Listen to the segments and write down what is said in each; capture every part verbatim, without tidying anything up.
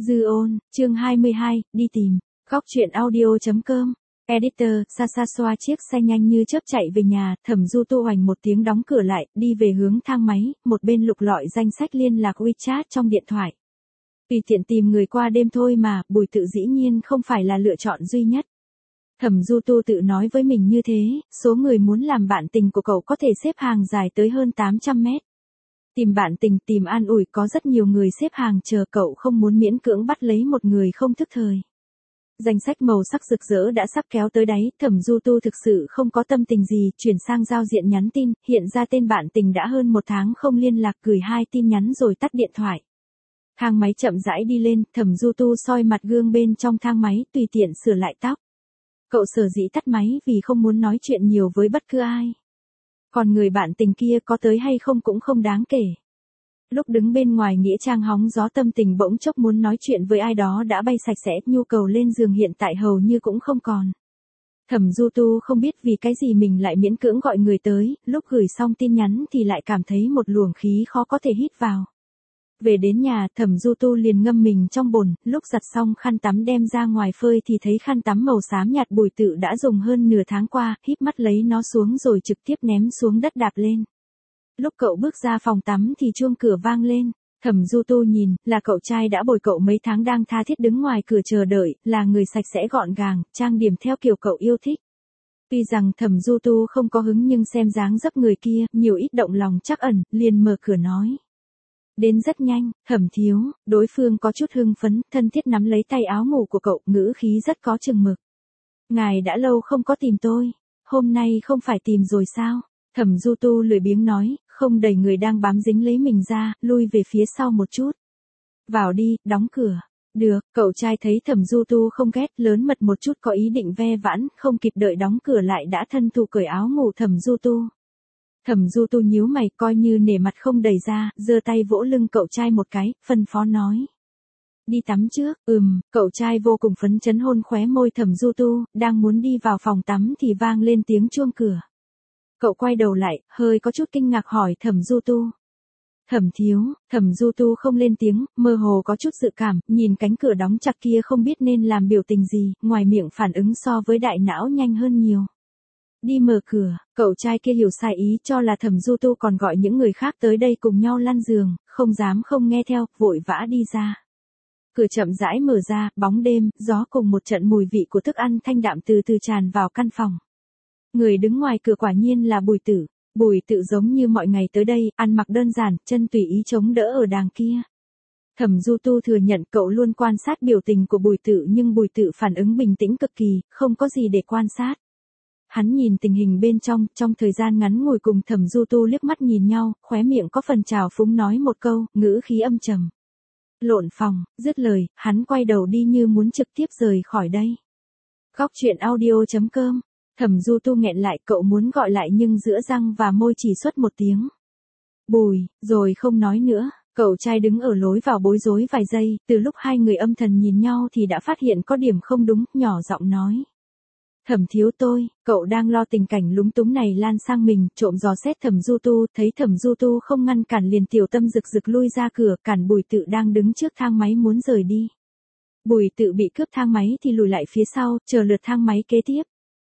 Dư ôn, chương hai mươi hai, đi tìm. Góc truyện audio.com. Editor, Sasa xoa chiếc xe nhanh như chớp chạy về nhà, Thẩm Du Tu hoành một tiếng đóng cửa lại, đi về hướng thang máy, một bên lục lọi danh sách liên lạc WeChat trong điện thoại. Tùy tiện tìm người qua đêm thôi mà, Bùi Tự dĩ nhiên không phải là lựa chọn duy nhất. Thẩm Du Tu tự nói với mình như thế, số người muốn làm bạn tình của cậu có thể xếp hàng dài tới hơn tám trăm mét. Tìm bạn tình, tìm an ủi có rất nhiều người xếp hàng chờ, cậu không muốn miễn cưỡng bắt lấy một người không thức thời. Danh sách màu sắc rực rỡ đã sắp kéo tới đáy, Thẩm Du Tu thực sự không có tâm tình gì, chuyển sang giao diện nhắn tin, hiện ra tên bạn tình đã hơn một tháng không liên lạc, gửi hai tin nhắn rồi tắt điện thoại. Thang máy chậm rãi đi lên, Thẩm Du Tu soi mặt gương bên trong thang máy, tùy tiện sửa lại tóc. Cậu sở dĩ tắt máy vì không muốn nói chuyện nhiều với bất cứ ai. Còn người bạn tình kia có tới hay không cũng không đáng kể. Lúc đứng bên ngoài nghĩa trang hóng gió, tâm tình bỗng chốc muốn nói chuyện với ai đó đã bay sạch sẽ, nhu cầu lên giường hiện tại hầu như cũng không còn. Thẩm Du Tu không biết vì cái gì mình lại miễn cưỡng gọi người tới, lúc gửi xong tin nhắn thì lại cảm thấy một luồng khí khó có thể hít vào. Về đến nhà, Thẩm Du Tu liền ngâm mình trong bồn, lúc giặt xong khăn tắm đem ra ngoài phơi thì thấy khăn tắm màu xám nhạt Bùi Tự đã dùng hơn nửa tháng qua, híp mắt lấy nó xuống rồi trực tiếp ném xuống đất đạp lên. Lúc cậu bước ra phòng tắm thì chuông cửa vang lên, Thẩm Du Tu nhìn, là cậu trai đã bồi cậu mấy tháng đang tha thiết đứng ngoài cửa chờ đợi, là người sạch sẽ gọn gàng, trang điểm theo kiểu cậu yêu thích. Tuy rằng Thẩm Du Tu không có hứng nhưng xem dáng dấp người kia, nhiều ít động lòng trắc ẩn, liền mở cửa nói. Đến rất nhanh, Thẩm thiếu, đối phương có chút hưng phấn, thân thiết nắm lấy tay áo ngủ của cậu, ngữ khí rất có chừng mực. Ngài đã lâu không có tìm tôi, hôm nay không phải tìm rồi sao? Thẩm Du Tu lười biếng nói, không đẩy người đang bám dính lấy mình ra, lui về phía sau một chút. Vào đi, đóng cửa. Được, cậu trai thấy Thẩm Du Tu không ghét, lớn mật một chút có ý định ve vãn, không kịp đợi đóng cửa lại đã thân thủ cởi áo ngủ Thẩm Du Tu. Thẩm Du Tu nhíu mày, coi như nể mặt không đẩy ra, giơ tay vỗ lưng cậu trai một cái, phân phó nói. Đi tắm trước, ừm, cậu trai vô cùng phấn chấn hôn khóe môi Thẩm Du Tu, đang muốn đi vào phòng tắm thì vang lên tiếng chuông cửa. Cậu quay đầu lại, hơi có chút kinh ngạc hỏi Thẩm Du Tu. Thẩm thiếu, Thẩm Du Tu không lên tiếng, mơ hồ có chút dự cảm, nhìn cánh cửa đóng chặt kia không biết nên làm biểu tình gì, ngoài miệng phản ứng so với đại não nhanh hơn nhiều. Đi mở cửa, cậu trai kia hiểu sai ý cho là Thẩm Du Tu còn gọi những người khác tới đây cùng nhau lăn giường, không dám không nghe theo, vội vã đi ra. Cửa chậm rãi mở ra, bóng đêm, gió cùng một trận mùi vị của thức ăn thanh đạm từ từ tràn vào căn phòng. Người đứng ngoài cửa quả nhiên là Bùi Tự. Bùi Tự giống như mọi ngày tới đây, ăn mặc đơn giản, chân tùy ý chống đỡ ở đàng kia. Thẩm Du Tu thừa nhận cậu luôn quan sát biểu tình của Bùi Tự nhưng Bùi Tự phản ứng bình tĩnh cực kỳ, không có gì để quan sát. Hắn nhìn tình hình bên trong, trong thời gian ngắn ngồi cùng Thẩm Du Tu liếc mắt nhìn nhau, khóe miệng có phần trào phúng nói một câu, ngữ khí âm trầm. Lộn phòng, dứt lời, hắn quay đầu đi như muốn trực tiếp rời khỏi đây. Góc truyện audio.com. Thẩm Du Tu nghẹn lại, cậu muốn gọi lại nhưng giữa răng và môi chỉ xuất một tiếng. Bùi, rồi không nói nữa. Cậu trai đứng ở lối vào bối rối vài giây, từ lúc hai người âm thầm nhìn nhau thì đã phát hiện có điểm không đúng, nhỏ giọng nói. Thẩm thiếu tôi, cậu đang lo tình cảnh lúng túng này lan sang mình, trộm dò xét Thẩm Du Tu, thấy Thẩm Du Tu không ngăn cản liền tiểu tâm rực rực lui ra cửa, cản Bùi Tự đang đứng trước thang máy muốn rời đi. Bùi Tự bị cướp thang máy thì lùi lại phía sau, chờ lượt thang máy kế tiếp.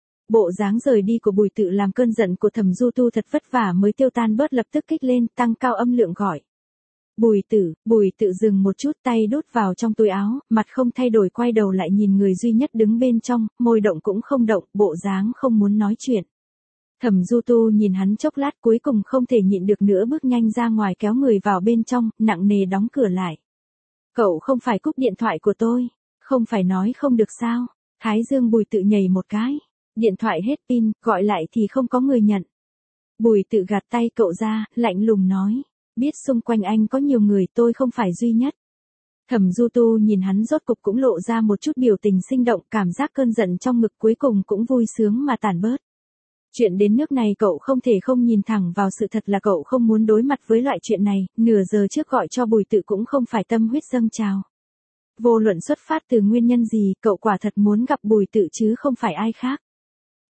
Bộ dáng rời đi của Bùi Tự làm cơn giận của Thẩm Du Tu thật vất vả mới tiêu tan bớt, lập tức kích lên, tăng cao âm lượng gọi. Bùi Tự, Bùi Tự dừng một chút, tay đút vào trong túi áo, mặt không thay đổi quay đầu lại nhìn người duy nhất đứng bên trong, môi động cũng không động, bộ dáng không muốn nói chuyện. Thẩm Du Tu nhìn hắn chốc lát cuối cùng không thể nhịn được nữa bước nhanh ra ngoài kéo người vào bên trong, nặng nề đóng cửa lại. Cậu không phải cúp điện thoại của tôi, không phải nói không được sao? Thái dương Bùi Tự nhảy một cái. Điện thoại hết pin, gọi lại thì không có người nhận. Bùi Tự gạt tay cậu ra, lạnh lùng nói. Biết xung quanh anh có nhiều người, tôi không phải duy nhất. Thẩm Du Tu nhìn hắn rốt cục cũng lộ ra một chút biểu tình sinh động, cảm giác cơn giận trong ngực cuối cùng cũng vui sướng mà tản bớt. Chuyện đến nước này cậu không thể không nhìn thẳng vào sự thật là cậu không muốn đối mặt với loại chuyện này, nửa giờ trước gọi cho Bùi Tự cũng không phải tâm huyết dâng trào. Vô luận xuất phát từ nguyên nhân gì, cậu quả thật muốn gặp Bùi Tự chứ không phải ai khác.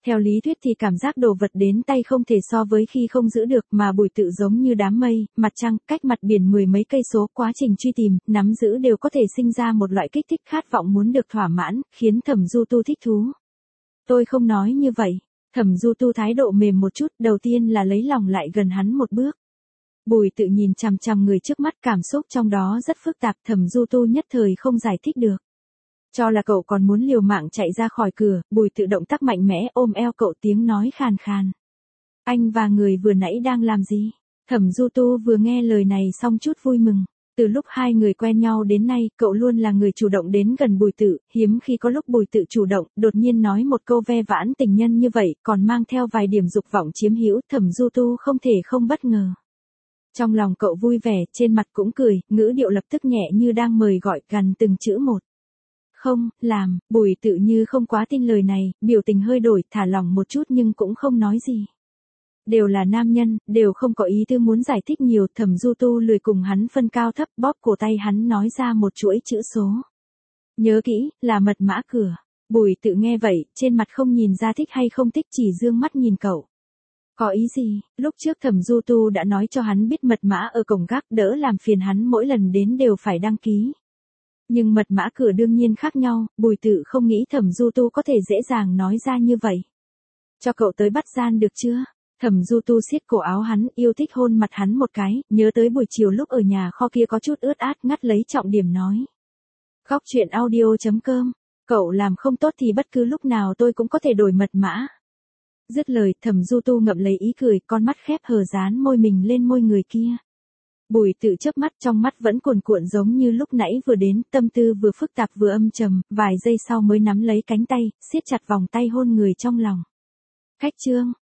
Theo lý thuyết thì cảm giác đồ vật đến tay không thể so với khi không giữ được, mà Bùi Tự giống như đám mây, mặt trăng, cách mặt biển mười mấy cây số, quá trình truy tìm, nắm giữ đều có thể sinh ra một loại kích thích khát vọng muốn được thỏa mãn, khiến Thẩm Du Tu thích thú. Tôi không nói như vậy. Thẩm Du Tu thái độ mềm một chút, đầu tiên là lấy lòng lại gần hắn một bước. Bùi Tự nhìn chằm chằm người trước mắt, cảm xúc trong đó rất phức tạp, Thẩm Du Tu nhất thời không giải thích được. Cho là cậu còn muốn liều mạng chạy ra khỏi cửa, Bùi Tự động tác mạnh mẽ ôm eo cậu, tiếng nói khàn khàn. Anh và người vừa nãy đang làm gì? Thẩm Du Tu vừa nghe lời này xong chút vui mừng. Từ lúc hai người quen nhau đến nay, cậu luôn là người chủ động đến gần Bùi Tự, hiếm khi có lúc Bùi Tự chủ động, đột nhiên nói một câu ve vãn tình nhân như vậy, còn mang theo vài điểm dục vọng chiếm hữu, Thẩm Du Tu không thể không bất ngờ. Trong lòng cậu vui vẻ, trên mặt cũng cười, ngữ điệu lập tức nhẹ như đang mời gọi, gần từng chữ một. Không, làm, Bùi Tự như không quá tin lời này, biểu tình hơi đổi, thả lỏng một chút nhưng cũng không nói gì. Đều là nam nhân, đều không có ý tư muốn giải thích nhiều, Thẩm Du Tu lười cùng hắn phân cao thấp, bóp cổ tay hắn nói ra một chuỗi chữ số. Nhớ kỹ, là mật mã cửa. Bùi Tự nghe vậy, trên mặt không nhìn ra thích hay không thích, chỉ dương mắt nhìn cậu. Có ý gì? Lúc trước Thẩm Du Tu đã nói cho hắn biết mật mã ở cổng gác, đỡ làm phiền hắn mỗi lần đến đều phải đăng ký. Nhưng mật mã cửa đương nhiên khác nhau, Bùi Tự không nghĩ Thẩm Du Tu có thể dễ dàng nói ra như vậy. Cho cậu tới bắt gian được chưa? Thẩm Du Tu siết cổ áo hắn, yêu thích hôn mặt hắn một cái, nhớ tới buổi chiều lúc ở nhà kho kia có chút ướt át, ngắt lấy trọng điểm nói. Góc truyện audio chấm com, cậu làm không tốt thì bất cứ lúc nào tôi cũng có thể đổi mật mã. Dứt lời, Thẩm Du Tu ngậm lấy ý cười, con mắt khép hờ dán môi mình lên môi người kia. Bùi Tự chớp mắt, trong mắt vẫn cuồn cuộn giống như lúc nãy vừa đến, tâm tư vừa phức tạp vừa âm trầm, vài giây sau mới nắm lấy cánh tay, siết chặt vòng tay hôn người trong lòng. Khách trương,